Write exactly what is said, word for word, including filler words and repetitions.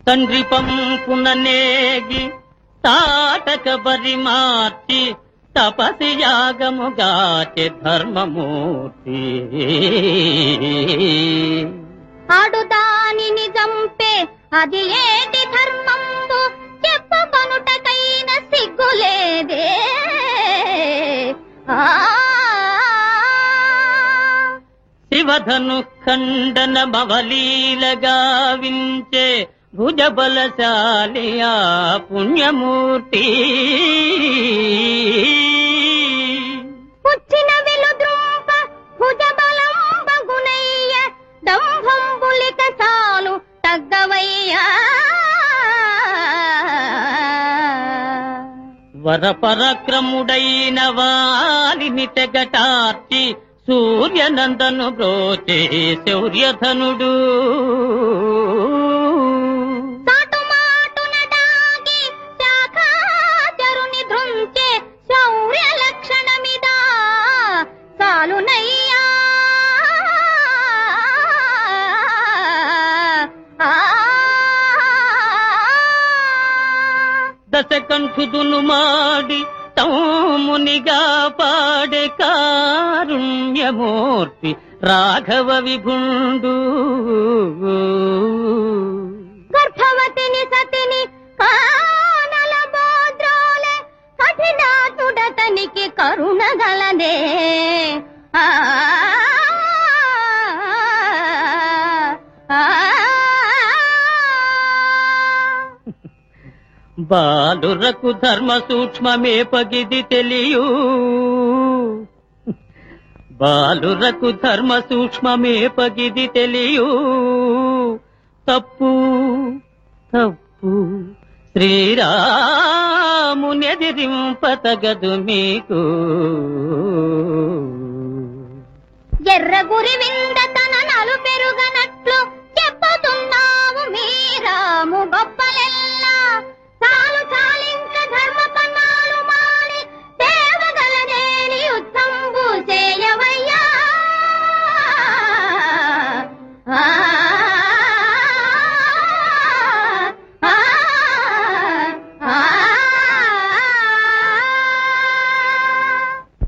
తండ్రి పంపున నేగి తాటక బరి మార్చి తపసి యాగముగాచె ధర్మమూర్తి. ఆడు దానిని చంపే అది ఏటి ధర్మంబు చెప్పుకొనుటకైన సిగ్గులేదే. శివధను ఖండన మవలీలగా వించే భుజబలశాలియా పుణ్యమూర్తి. పుచ్చిన వెలుద్రూప భుజబలం బగునయ్య దంభంబులిక చాలు తగ్గవయ్యా. వరపరక్రముడైన వాలిని తెగటార్చి సూర్యనందను బ్రోచే శౌర్యధనుడు. సాటుమాటున దాగి శాఖాచరుని ధృంచే శౌర్య లక్షణమిదా చాలునయ్యా. దశకంఠుదును మాడి తౌమునిగా పాడే కారుణ్యమూర్తి రాఘవ విభుండు. గర్భవతిని సతిని కానల బోద్రోలే కఠినాతుడతనికి కరుణగలదే. ఆ బాలురకు ధర్మ సూక్ష్మమే పగిది తెలియు. బాలురకు ధర్మ సూక్ష్మమే పగిది తెలియు. తప్పు తప్పు శ్రీరామునెదిరింపతగదు మీకు. ఎర్ర గురి